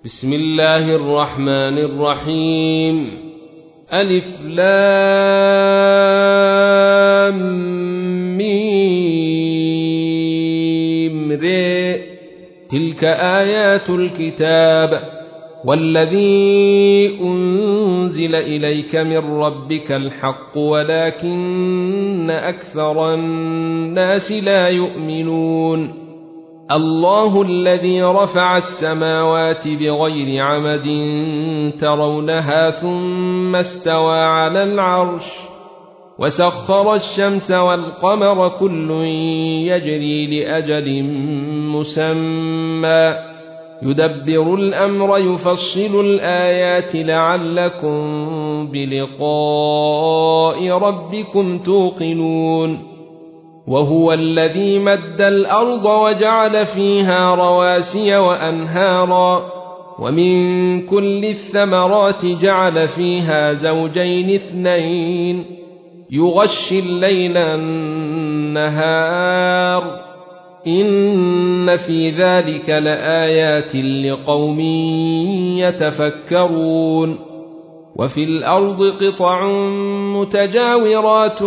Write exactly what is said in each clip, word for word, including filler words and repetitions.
بسم الله الرحمن الرحيم ألف لام ميم ر تلك آيات الكتاب والذي أنزل إليك من ربك الحق ولكن أكثر الناس لا يؤمنون الله الذي رفع السماوات بغير عمد ترونها ثم استوى على العرش وسخر الشمس والقمر كل يجري لأجل مسمى يدبر الأمر يفصل الآيات لعلكم بلقاء ربكم توقنون وهو الذي مد الأرض وجعل فيها رواسي وأنهارا ومن كل الثمرات جعل فيها زوجين اثنين يغشي الليل النهار إن في ذلك لآيات لقوم يتفكرون وفي الأرض قطع متجاورات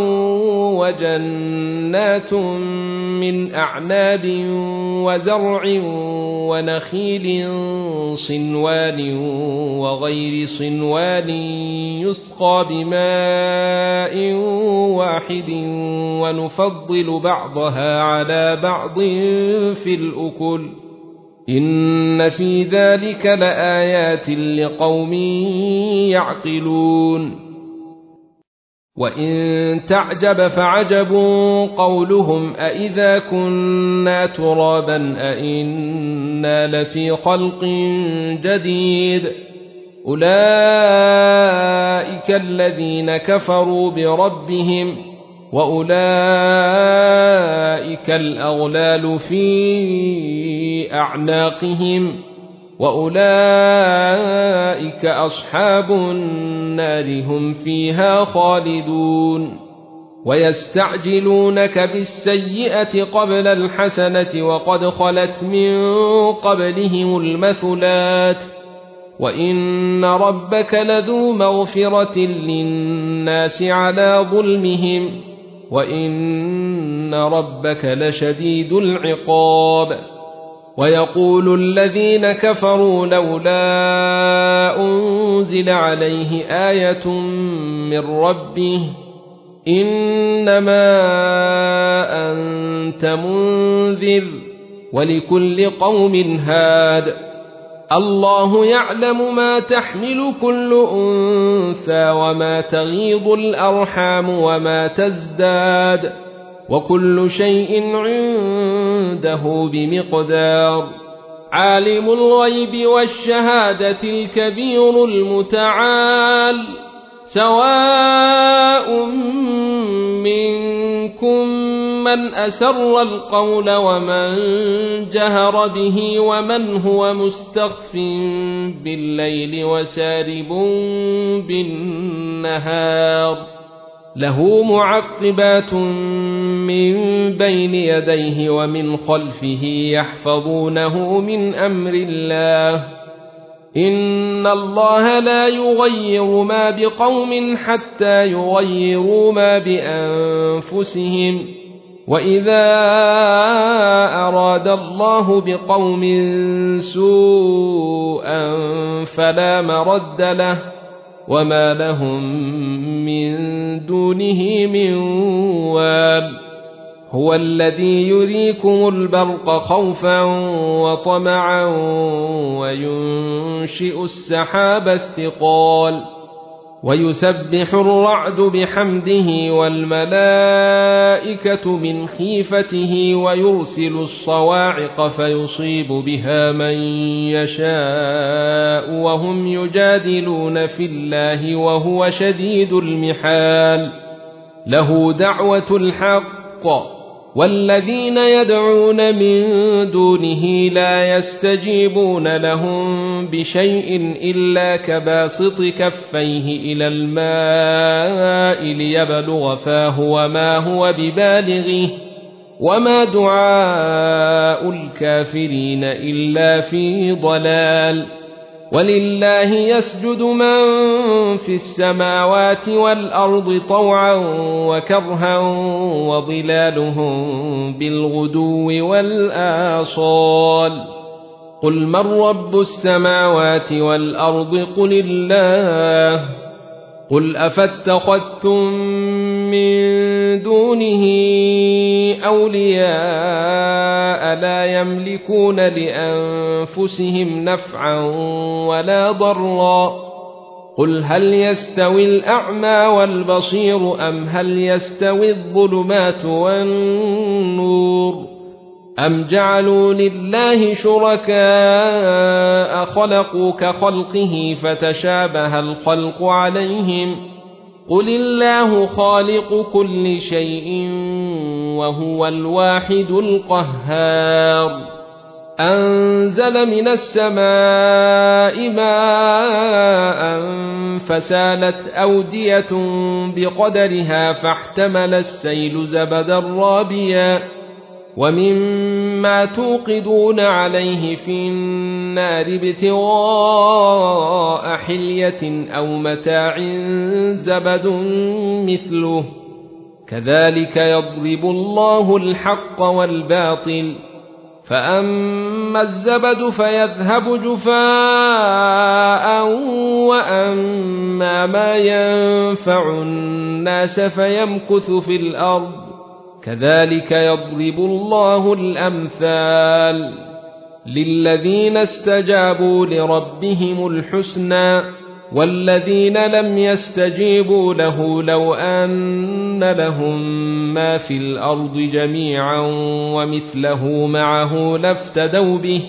وجنات من أعناب وزرع ونخيل صنوان وغير صنوان يسقى بماء واحد ونفضل بعضها على بعض في الأكل إن في ذلك لآيات لقوم يعقلون وإن تعجب فعجب قولهم أإذا كنا ترابا أإنا لفي خلق جديد أولئك الذين كفروا بربهم وأولئك الأغلال في أعناقهم وأولئك أصحاب النار هم فيها خالدون ويستعجلونك بالسيئة قبل الحسنة وقد خلت من قبلهم المثلات وإن ربك لذو مغفرة للناس على ظلمهم وإن ربك لشديد العقاب ويقول الذين كفروا لولا أنزل عليه آية من ربه إنما أنت منذر ولكل قوم هاد الله يعلم ما تحمل كل أنثى وما تغيض الأرحام وما تزداد وكل شيء عنده بمقدار عالم الغيب والشهادة الكبير المتعال سواء منكم من أسر القول ومن جهر به ومن هو مستخف بالليل وسارب بالنهار له معقبات من بين يديه ومن خلفه يحفظونه من أمر الله إن الله لا يغير ما بقوم حتى يغيروا ما بأنفسهم وإذا أراد الله بقوم سوءا فلا مرد له وما لهم من دونه من وال هو الذي يريكم البرق خوفا وطمعا وينشئ السحاب الثقال ويسبح الرعد بحمده والملائكة من خيفته ويرسل الصواعق فيصيب بها من يشاء وهم يجادلون في الله وهو شديد المحال له دعوة الحق والذين يدعون من دونه لا يستجيبون لهم بشيء إلا كباسط كفيه إلى الماء ليبلغ فاه وما هو ببالغه وما دعاء الكافرين إلا في ضلال ولله يسجد من في السماوات والأرض طوعا وكرها وظلالهم بالغدو والآصال قل من رب السماوات والأرض قل الله قل أفاتخذتم من دونه أولياء لا يملكون لأنفسهم نفعا ولا ضرا قل هل يستوي الأعمى والبصير أم هل يستوي الظلمات والنور أم جعلوا لله شركاء خلقوا كخلقه فتشابه الخلق عليهم قل الله خالق كل شيء وهو الواحد القهار أنزل من السماء ماء فسالت أودية بقدرها فاحتمل السيل زبدا رابيا ومما توقدون عليه في النار ابتغاء حلية أو متاع زبد مثله كذلك يضرب الله الحق والباطل فأما الزبد فيذهب جفاء وأما ما ينفع الناس فيمكث في الأرض كذلك يضرب الله الأمثال للذين استجابوا لربهم الحسنى والذين لم يستجيبوا له لو أن لهم ما في الأرض جميعا ومثله معه لافتدوا به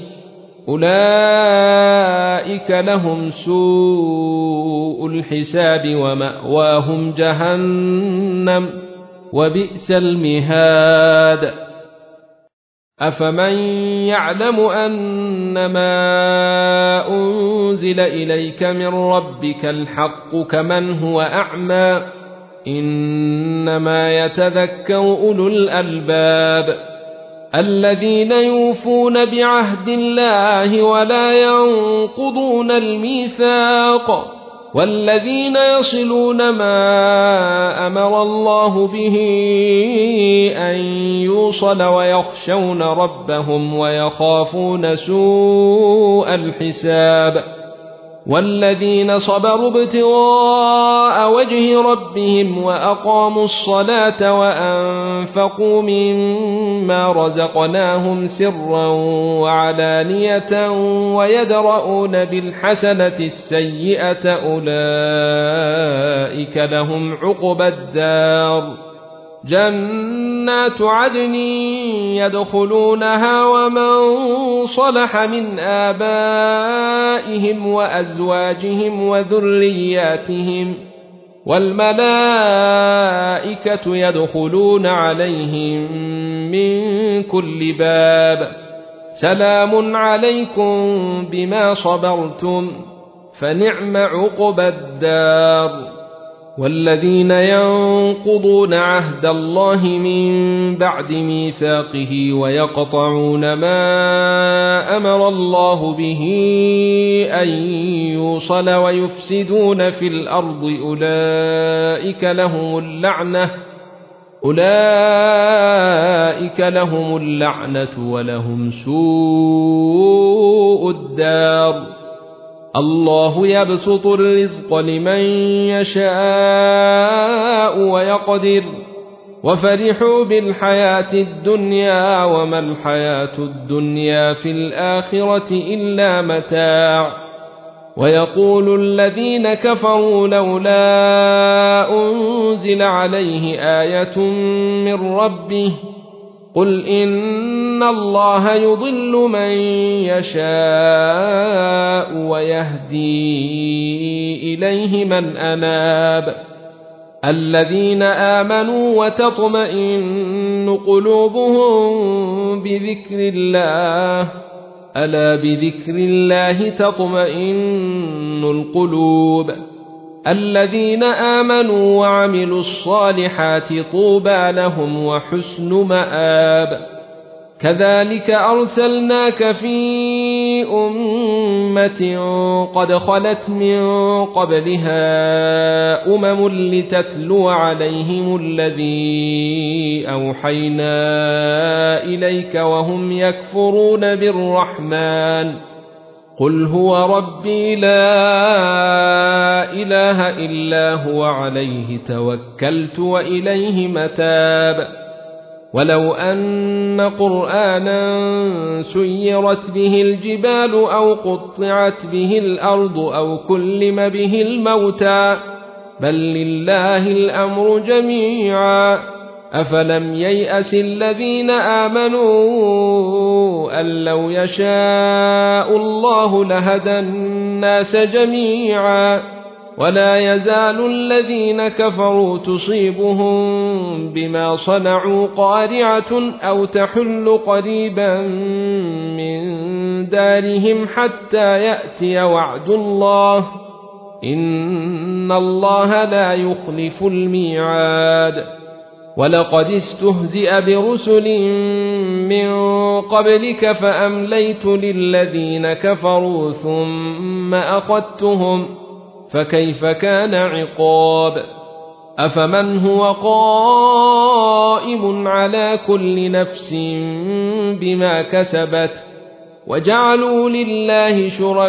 أولئك لهم سوء الحساب ومأواهم جهنم وبئس المهاد أفمن يعلم أنما أنزل إليك من ربك الحق كمن هو أعمى إنما يتذكر أولو الألباب الذين يوفون بعهد الله ولا ينقضون الميثاق والذين يصلون ما أمر الله به أن يوصل ويخشون ربهم ويخافون سوء الحساب والذين صبروا ابتغاء وجه ربهم وأقاموا الصلاة وأنفقوا مما رزقناهم سرا وعلانية ويدرؤون بالحسنة السيئة أولئك لهم عقبى الدار جنات عدن يدخلونها ومن صلح من آبائهم وأزواجهم وذرياتهم والملائكة يدخلون عليهم من كل باب سلام عليكم بما صبرتم فنعم عقبى الدار والذين ينقضون عهد الله من بعد ميثاقه ويقطعون ما أمر الله به أن يوصل ويفسدون في الأرض أولئك لهم اللعنة أولئك لهم اللعنة ولهم سوء الدار الله يبسط الرزق لمن يشاء ويقدر وفرحوا بالحياة الدنيا وما الحياة الدنيا في الآخرة إلا متاع ويقول الذين كفروا لولا أنزل عليه آية من ربه قل إن الله يضل من يشاء ويهدي إليه من أناب الذين آمنوا وتطمئن قلوبهم بذكر الله ألا بذكر الله تطمئن القلوب الذين آمنوا وعملوا الصالحات طوبى لهم وحسن مآب كذلك أرسلناك في أمة قد خلت من قبلها أمم لتتلو عليهم الذي أوحينا إليك وهم يكفرون بالرحمن قل هو ربي لا إله إلا هو عليه توكلت وإليه متاب ولو أن قرآنا سيرت به الجبال أو قطعت به الأرض أو كلم به الموتى بل لله الأمر جميعا أفلم ييأس الذين آمنوا أن لو يشاء الله لهدى الناس جميعا ولا يزال الذين كفروا تصيبهم بما صنعوا قارعة أو تحل قريبا من دارهم حتى يأتي وعد الله إن الله لا يخلف الميعاد ولقد استهزئ برسل من قبلك فأمليت للذين كفروا ثم أخذتهم فكيف كان عقاب أفمن هو قائم على كل نفس بما كسبت وجعلوا لله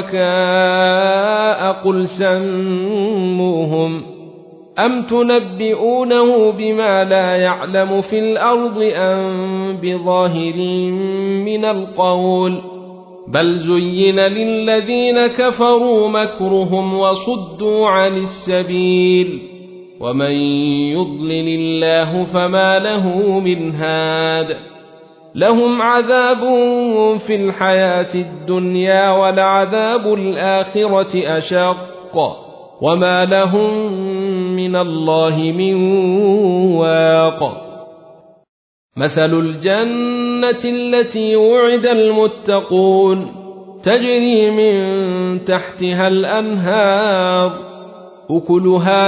شركاء قل سموهم أم تنبئونه بما لا يعلم في الأرض أم بظاهر من القول بل زين للذين كفروا مكرهم وصدوا عن السبيل ومن يضلل الله فما له من هاد لهم عذاب في الحياة الدنيا ولعذاب الآخرة أشق وما لهم من الله من واق مثل الجنة التي وعد المتقون تجري من تحتها الأنهار أكلها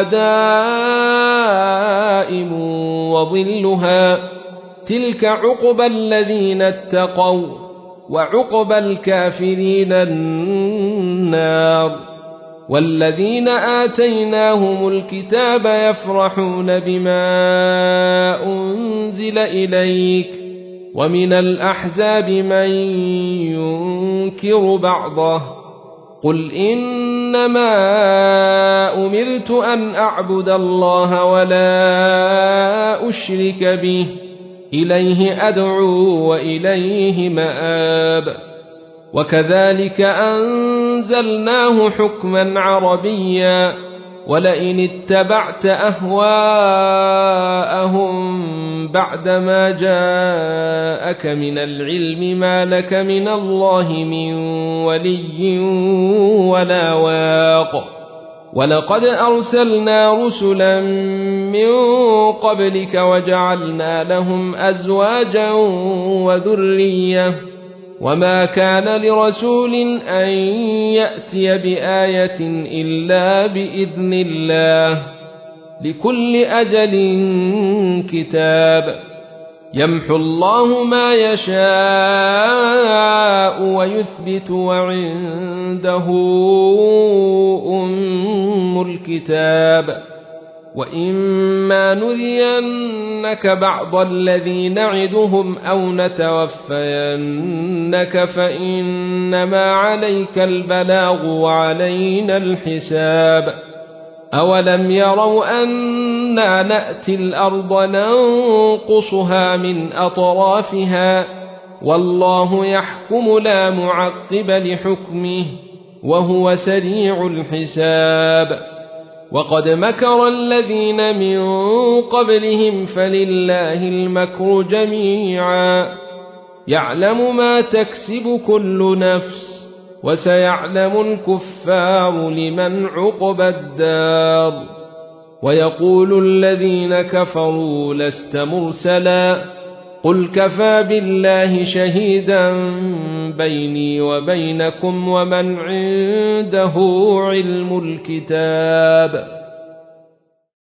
دائم وظلها تلك عقبى الذين اتقوا وعقبى الكافرين النار والذين آتيناهم الكتاب يفرحون بما أنزل إليك ومن الأحزاب من ينكر بعضه قل إنما أمرت أن أعبد الله ولا أشرك به إليه أدعو وإليه مآب وكذلك أنزلناه حكما عربيا ولئن اتبعت أهواءهم بعدما جاءك من العلم ما لك من الله من ولي ولا واق ولقد أرسلنا رسلا من قبلك وجعلنا لهم أزواجا وذرية وما كان لرسول أن يأتي بآية إلا بإذن الله لكل أجل كتاب يمحو الله ما يشاء ويثبت وعنده أم الكتاب وإما نرينك بعض الذي نعدهم أو نتوفينك فإنما عليك البلاغ وعلينا الحساب أولم يروا أنا نأتي الأرض ننقصها من أطرافها والله يحكم لا معقب لحكمه وهو سريع الحساب وقد مكر الذين من قبلهم فلله المكر جميعا يعلم ما تكسب كل نفس وسيعلم الكفار لمن عقبى الدار ويقول الذين كفروا لست مرسلا قل كفى بالله شهيدا بيني وبينكم ومن عنده علم الكتاب